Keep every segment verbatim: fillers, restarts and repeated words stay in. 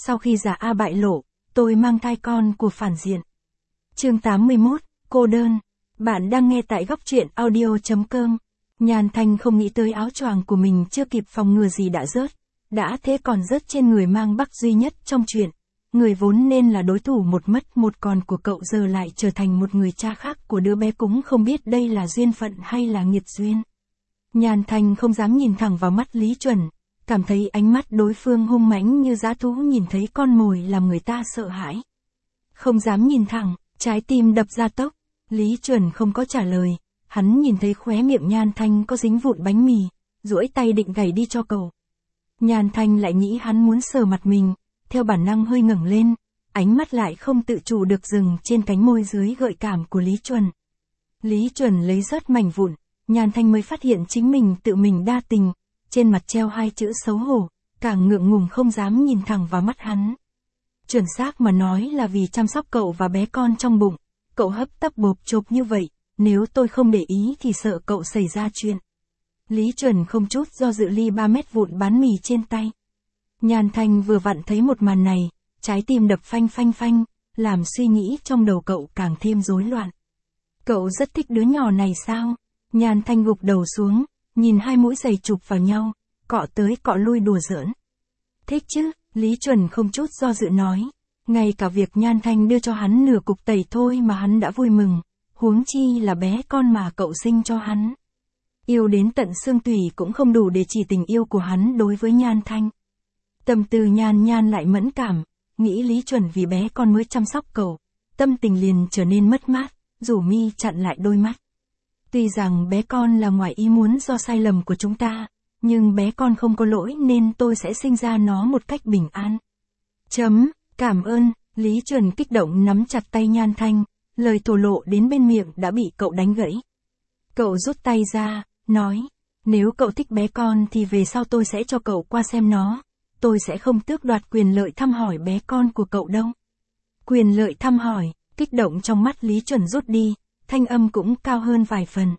Sau khi giả A bại lộ, tôi mang thai con của phản diện. Chương tám mươi mốt, cô đơn. Bạn đang nghe tại góc truyện audio chấm com. Nhan Thanh không nghĩ tới áo choàng của mình chưa kịp phòng ngừa gì đã rớt. Đã thế còn rớt trên người mang Bắc duy nhất trong chuyện. Người vốn nên là đối thủ một mất một còn của cậu giờ lại trở thành một người cha khác của đứa bé, cũng không biết đây là duyên phận hay là nghiệt duyên. Nhan Thanh không dám nhìn thẳng vào mắt Lý Chuẩn, cảm thấy ánh mắt đối phương hung mãnh như dã thú nhìn thấy con mồi làm người ta sợ hãi. Không dám nhìn thẳng, trái tim đập ra tốc. Lý Chuẩn không có trả lời, hắn nhìn thấy khóe miệng Nhan Thanh có dính vụn bánh mì, duỗi tay định gảy đi cho cậu. Nhan Thanh lại nghĩ hắn muốn sờ mặt mình, theo bản năng hơi ngẩng lên, ánh mắt lại không tự chủ được dừng trên cánh môi dưới gợi cảm của Lý Chuẩn. Lý Chuẩn lấy rớt mảnh vụn, Nhan Thanh mới phát hiện chính mình tự mình đa tình, trên mặt treo hai chữ xấu hổ, càng ngượng ngùng không dám nhìn thẳng vào mắt hắn. Chuẩn xác mà nói là vì chăm sóc cậu và bé con trong bụng, cậu hấp tấp bộp chộp như vậy, nếu tôi không để ý thì sợ cậu xảy ra chuyện. Lý Chuẩn không chút do dự ly ba mét vụn bánh mì trên tay. Nhan Thanh vừa vặn thấy một màn này, trái tim đập phanh phanh phanh, làm suy nghĩ trong đầu cậu càng thêm rối loạn. Cậu rất thích đứa nhỏ này sao? Nhan Thanh gục đầu xuống, nhìn hai mũi giày chụp vào nhau, cọ tới cọ lui đùa giỡn. Thích chứ, Lý Chuẩn không chút do dự nói. Ngay cả việc Nhan Thanh đưa cho hắn nửa cục tẩy thôi mà hắn đã vui mừng, huống chi là bé con mà cậu sinh cho hắn. Yêu đến tận xương tủy cũng không đủ để chỉ tình yêu của hắn đối với Nhan Thanh. Tâm tư Nhan Nhan lại mẫn cảm, nghĩ Lý Chuẩn vì bé con mới chăm sóc cậu, tâm tình liền trở nên mất mát, rủ mi chặn lại đôi mắt. Tuy rằng bé con là ngoài ý muốn do sai lầm của chúng ta, nhưng bé con không có lỗi nên tôi sẽ sinh ra nó một cách bình an. Chấm, cảm ơn, Lý Chuẩn kích động nắm chặt tay Nhan Thanh, lời thổ lộ đến bên miệng đã bị cậu đánh gãy. Cậu rút tay ra, nói, nếu cậu thích bé con thì về sau tôi sẽ cho cậu qua xem nó, tôi sẽ không tước đoạt quyền lợi thăm hỏi bé con của cậu đâu. Quyền lợi thăm hỏi, kích động trong mắt Lý Chuẩn rút đi, thanh âm cũng cao hơn vài phần.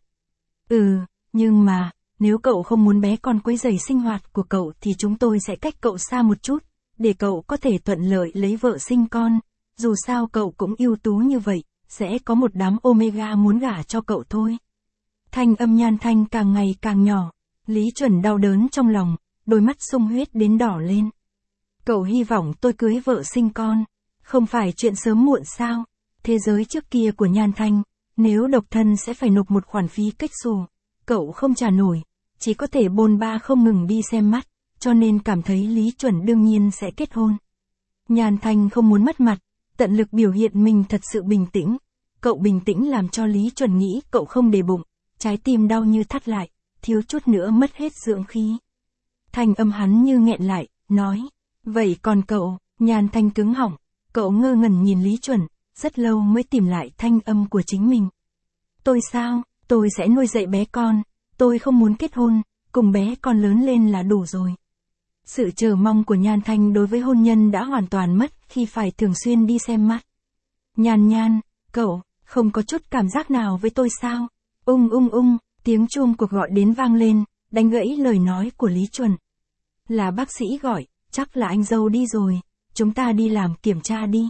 Ừ, nhưng mà, nếu cậu không muốn bé con quấy rầy sinh hoạt của cậu thì chúng tôi sẽ cách cậu xa một chút, để cậu có thể thuận lợi lấy vợ sinh con, dù sao cậu cũng ưu tú như vậy, sẽ có một đám Omega muốn gả cho cậu thôi. Thanh âm Nhan Thanh càng ngày càng nhỏ, Lý Chuẩn đau đớn trong lòng, đôi mắt sung huyết đến đỏ lên. Cậu hy vọng tôi cưới vợ sinh con, không phải chuyện sớm muộn sao? Thế giới trước kia của Nhan Thanh, nếu độc thân sẽ phải nộp một khoản phí kếch xù, cậu không trả nổi, chỉ có thể bôn ba không ngừng đi xem mắt, cho nên cảm thấy Lý Chuẩn đương nhiên sẽ kết hôn. Nhan Thanh không muốn mất mặt, tận lực biểu hiện mình thật sự bình tĩnh. Cậu bình tĩnh làm cho Lý Chuẩn nghĩ cậu không để bụng, trái tim đau như thắt lại, thiếu chút nữa mất hết dưỡng khí. Thanh âm hắn như nghẹn lại, nói, vậy còn cậu? Nhan Thanh cứng họng, cậu ngơ ngẩn nhìn Lý Chuẩn, rất lâu mới tìm lại thanh âm của chính mình. Tôi sao? Tôi sẽ nuôi dạy bé con, tôi không muốn kết hôn, cùng bé con lớn lên là đủ rồi. Sự chờ mong của Nhan Thanh đối với hôn nhân đã hoàn toàn mất khi phải thường xuyên đi xem mắt. Nhan Nhan, cậu, không có chút cảm giác nào với tôi sao? Ung ung ung, tiếng chuông cuộc gọi đến vang lên, đánh gãy lời nói của Lý Chuẩn. Là bác sĩ gọi, chắc là anh dâu đi rồi, chúng ta đi làm kiểm tra đi.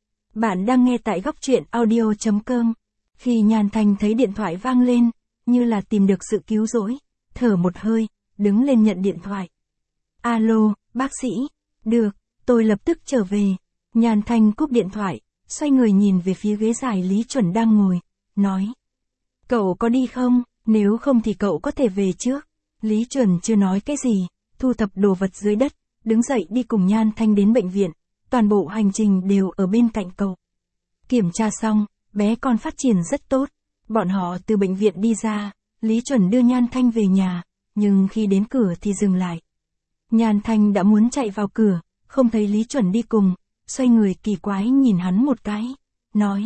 Bạn đang nghe tại góc truyện audio chấm com. Khi Nhan Thanh thấy điện thoại vang lên, như là tìm được sự cứu rỗi, thở một hơi, đứng lên nhận điện thoại. Alo, bác sĩ, được, tôi lập tức trở về. Nhan Thanh cúp điện thoại, xoay người nhìn về phía ghế dài Lý Chuẩn đang ngồi, nói. Cậu có đi không? Nếu không thì cậu có thể về trước. Lý Chuẩn chưa nói cái gì, thu thập đồ vật dưới đất, đứng dậy đi cùng Nhan Thanh đến bệnh viện, toàn bộ hành trình đều ở bên cạnh cậu. Kiểm tra xong, bé con phát triển rất tốt, bọn họ từ bệnh viện đi ra, Lý Chuẩn đưa Nhan Thanh về nhà, nhưng khi đến cửa thì dừng lại. Nhan Thanh đã muốn chạy vào cửa, không thấy Lý Chuẩn đi cùng, xoay người kỳ quái nhìn hắn một cái, nói.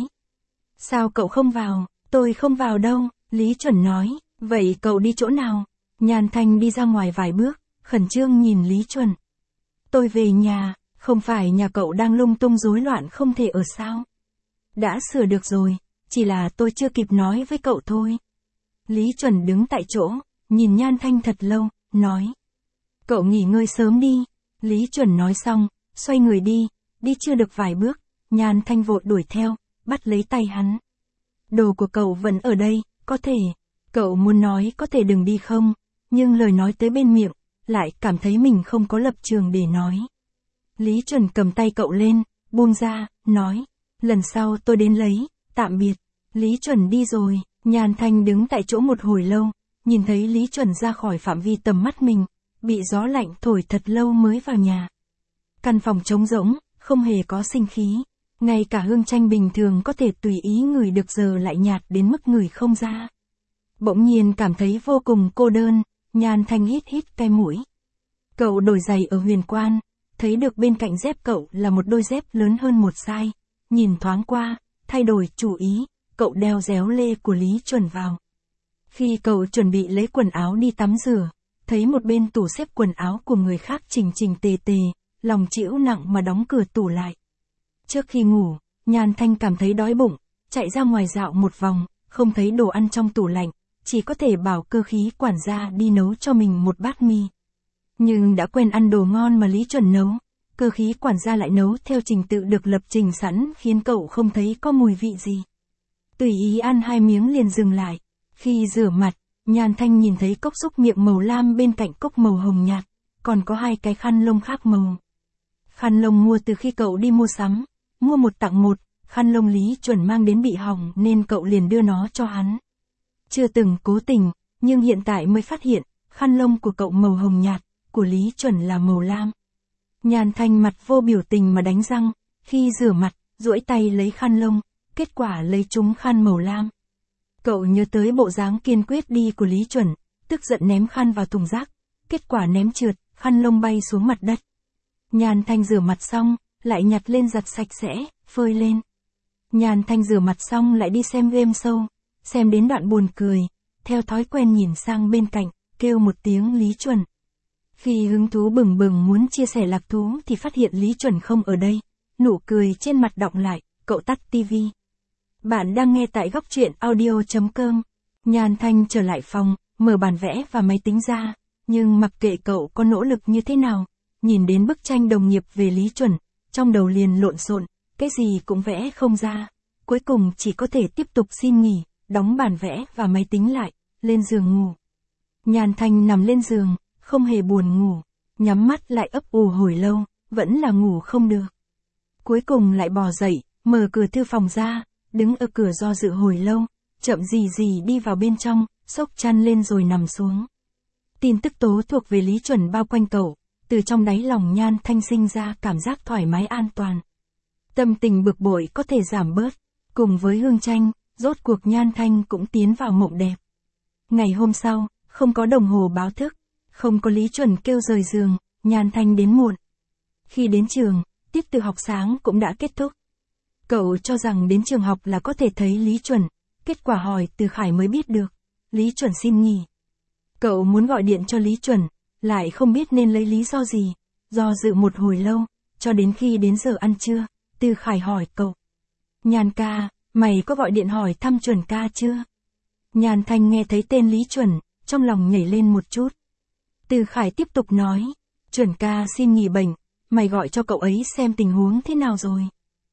Sao cậu không vào? Tôi không vào đâu, Lý Chuẩn nói, vậy cậu đi chỗ nào? Nhan Thanh đi ra ngoài vài bước, khẩn trương nhìn Lý Chuẩn. Tôi về nhà, không phải nhà cậu đang lung tung rối loạn không thể ở sao? Đã sửa được rồi, chỉ là tôi chưa kịp nói với cậu thôi. Lý Chuẩn đứng tại chỗ, nhìn Nhan Thanh thật lâu, nói. Cậu nghỉ ngơi sớm đi. Lý Chuẩn nói xong, xoay người đi, đi chưa được vài bước, Nhan Thanh vội đuổi theo, bắt lấy tay hắn. Đồ của cậu vẫn ở đây, có thể, cậu muốn nói có thể đừng đi không, nhưng lời nói tới bên miệng, lại cảm thấy mình không có lập trường để nói. Lý Chuẩn cầm tay cậu lên, buông ra, nói, lần sau tôi đến lấy, tạm biệt. Lý Chuẩn đi rồi, Nhan Thanh đứng tại chỗ một hồi lâu, nhìn thấy Lý Chuẩn ra khỏi phạm vi tầm mắt mình, bị gió lạnh thổi thật lâu mới vào nhà. Căn phòng trống rỗng, không hề có sinh khí, ngay cả hương chanh bình thường có thể tùy ý ngửi được giờ lại nhạt đến mức ngửi không ra. Bỗng nhiên cảm thấy vô cùng cô đơn, Nhan Thanh hít hít cái mũi. Cậu đổi giày ở Huyền Quan, thấy được bên cạnh dép cậu là một đôi dép lớn hơn một size, nhìn thoáng qua, thay đổi chủ ý, cậu đeo déo lê của Lý Chuẩn vào. Khi cậu chuẩn bị lấy quần áo đi tắm rửa, thấy một bên tủ xếp quần áo của người khác chỉnh chỉnh tề tề, lòng chịu nặng mà đóng cửa tủ lại. Trước khi ngủ, Nhan Thanh cảm thấy đói bụng, chạy ra ngoài dạo một vòng, không thấy đồ ăn trong tủ lạnh, chỉ có thể bảo cơ khí quản gia đi nấu cho mình một bát mì. Nhưng đã quen ăn đồ ngon mà Lý Chuẩn nấu, cơ khí quản gia lại nấu theo trình tự được lập trình sẵn khiến cậu không thấy có mùi vị gì. Tùy ý ăn hai miếng liền dừng lại. Khi rửa mặt, Nhan Thanh nhìn thấy cốc xúc miệng màu lam bên cạnh cốc màu hồng nhạt, còn có hai cái khăn lông khác màu. Khăn lông mua từ khi cậu đi mua sắm, mua một tặng một, khăn lông Lý Chuẩn mang đến bị hỏng nên cậu liền đưa nó cho hắn. Chưa từng cố tình, nhưng hiện tại mới phát hiện, khăn lông của cậu màu hồng nhạt, của Lý Chuẩn là màu lam. Nhan Thanh mặt vô biểu tình mà đánh răng, khi rửa mặt, duỗi tay lấy khăn lông, kết quả lấy trúng khăn màu lam. Cậu nhớ tới bộ dáng kiên quyết đi của Lý Chuẩn, tức giận ném khăn vào thùng rác, kết quả ném trượt, khăn lông bay xuống mặt đất. Nhan Thanh rửa mặt xong, lại nhặt lên giặt sạch sẽ, phơi lên. Nhan Thanh rửa mặt xong lại đi xem game show, xem đến đoạn buồn cười, theo thói quen nhìn sang bên cạnh, kêu một tiếng Lý Chuẩn. Khi hứng thú bừng bừng muốn chia sẻ lạc thú thì phát hiện Lý Chuẩn không ở đây, nụ cười trên mặt đọng lại, cậu tắt tivi. Bạn đang nghe tại góc truyện audio chấm com. Nhan Thanh trở lại phòng, mở bàn vẽ và máy tính ra, nhưng mặc kệ cậu có nỗ lực như thế nào, nhìn đến bức tranh đồng nghiệp về Lý Chuẩn, trong đầu liền lộn xộn, cái gì cũng vẽ không ra, cuối cùng chỉ có thể tiếp tục xin nghỉ, đóng bàn vẽ và máy tính lại, lên giường ngủ. Nhan Thanh nằm lên giường, không hề buồn ngủ, nhắm mắt lại ấp ù hồi lâu, vẫn là ngủ không được. Cuối cùng lại bò dậy, mở cửa thư phòng ra, đứng ở cửa do dự hồi lâu, chậm gì gì đi vào bên trong, xốc chăn lên rồi nằm xuống. Tin tức tố thuộc về Lý Chuẩn bao quanh cậu, từ trong đáy lòng Nhan Thanh sinh ra cảm giác thoải mái an toàn. Tâm tình bực bội có thể giảm bớt, cùng với hương chanh, rốt cuộc Nhan Thanh cũng tiến vào mộng đẹp. Ngày hôm sau, không có đồng hồ báo thức, không có Lý Chuẩn kêu rời giường, Nhan Thanh đến muộn. Khi đến trường, tiết tự học sáng cũng đã kết thúc. Cậu cho rằng đến trường học là có thể thấy Lý Chuẩn, kết quả hỏi Từ Khải mới biết được, Lý Chuẩn xin nghỉ. Cậu muốn gọi điện cho Lý Chuẩn, lại không biết nên lấy lý do gì, do dự một hồi lâu, cho đến khi đến giờ ăn trưa, Từ Khải hỏi cậu. Nhan ca, mày có gọi điện hỏi thăm Chuẩn ca chưa? Nhan Thanh nghe thấy tên Lý Chuẩn, trong lòng nhảy lên một chút. Từ Khải tiếp tục nói, Chuẩn ca xin nghỉ bệnh, mày gọi cho cậu ấy xem tình huống thế nào rồi.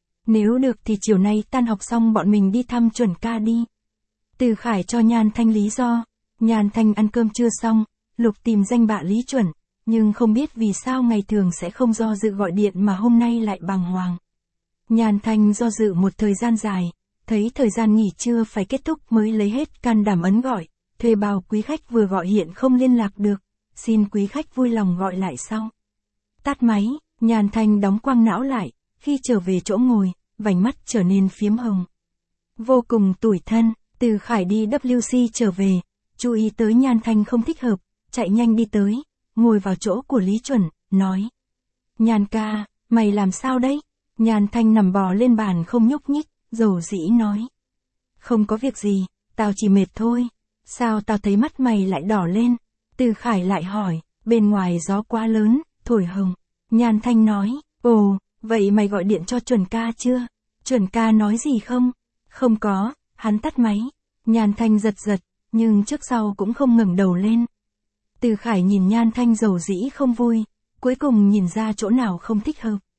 Nếu được thì chiều nay tan học xong bọn mình đi thăm Chuẩn ca đi. Từ Khải cho Nhan Thanh lý do, Nhan Thanh ăn cơm trưa xong, lục tìm danh bạ Lý Chuẩn, nhưng không biết vì sao ngày thường sẽ không do dự gọi điện mà hôm nay lại bàng hoàng. Nhan Thanh do dự một thời gian dài, thấy thời gian nghỉ trưa phải kết thúc mới lấy hết can đảm ấn gọi, thuê bao quý khách vừa gọi hiện không liên lạc được, xin quý khách vui lòng gọi lại sau. Tắt máy, Nhan Thanh đóng quang não lại, khi trở về chỗ ngồi, vành mắt trở nên phiếm hồng. Vô cùng tủi thân, Từ Khải đi W C trở về, chú ý tới Nhan Thanh không thích hợp, chạy nhanh đi tới, ngồi vào chỗ của Lý Chuẩn, nói. Nhan ca, mày làm sao đấy? Nhan Thanh nằm bò lên bàn không nhúc nhích, dầu dĩ nói. Không có việc gì, tao chỉ mệt thôi. Sao tao thấy mắt mày lại đỏ lên? Từ Khải lại hỏi, bên ngoài gió quá lớn, thổi hồng. Nhan Thanh nói, ồ, vậy mày gọi điện cho Chuẩn ca chưa? Chuẩn ca nói gì không? Không có, hắn tắt máy. Nhan Thanh giật giật, nhưng trước sau cũng không ngẩng đầu lên. Từ Khải nhìn Nhan Thanh dầu dĩ không vui, cuối cùng nhìn ra chỗ nào không thích hợp.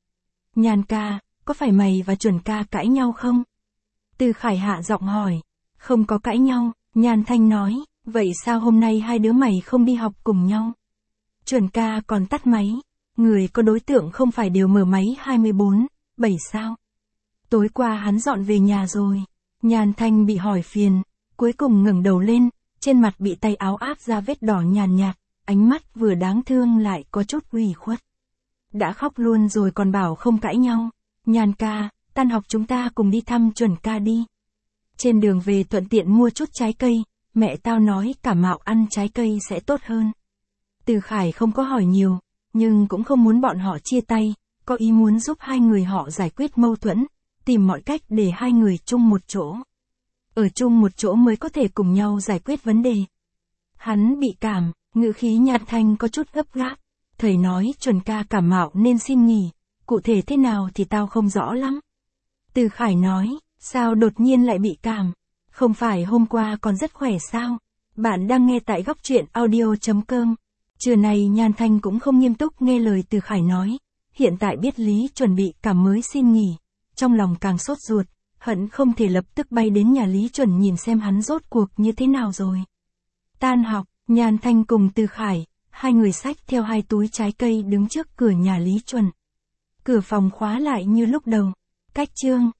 Nhàn ca, có phải mày và Chuẩn ca cãi nhau không? Từ Khải hạ giọng hỏi. Không có cãi nhau, Nhàn Thanh nói, vậy sao hôm nay hai đứa mày không đi học cùng nhau? Chuẩn ca còn tắt máy, người có đối tượng không phải đều mở máy hai mươi bốn, bảy sao? Tối qua hắn dọn về nhà rồi. Nhàn Thanh bị hỏi phiền, cuối cùng ngẩng đầu lên, trên mặt bị tay áo áp ra vết đỏ nhàn nhạt, ánh mắt vừa đáng thương lại có chút ủy khuất. Đã khóc luôn rồi còn bảo không cãi nhau. Nhàn ca, tan học chúng ta cùng đi thăm Chuẩn ca đi. Trên đường về thuận tiện mua chút trái cây, mẹ tao nói cảm mạo ăn trái cây sẽ tốt hơn. Từ Khải không có hỏi nhiều, nhưng cũng không muốn bọn họ chia tay, có ý muốn giúp hai người họ giải quyết mâu thuẫn, tìm mọi cách để hai người chung một chỗ. Ở chung một chỗ mới có thể cùng nhau giải quyết vấn đề. Hắn bị cảm, ngữ khí Nhàn Thanh có chút gấp gáp. Thầy nói Chuẩn ca cảm mạo nên xin nghỉ, cụ thể thế nào thì tao không rõ lắm. Từ Khải nói, sao đột nhiên lại bị cảm? Không phải hôm qua còn rất khỏe sao? Bạn đang nghe tại góc truyện audio chấm com. Trưa này Nhàn Thanh cũng không nghiêm túc nghe lời Từ Khải nói. Hiện tại biết Lý chuẩn bị cảm mới xin nghỉ. Trong lòng càng sốt ruột, hận không thể lập tức bay đến nhà Lý Chuẩn nhìn xem hắn rốt cuộc như thế nào rồi. Tan học, Nhàn Thanh cùng Từ Khải, hai người xách theo hai túi trái cây đứng trước cửa nhà Lý Chuẩn. Cửa phòng khóa lại như lúc đầu. Cách chương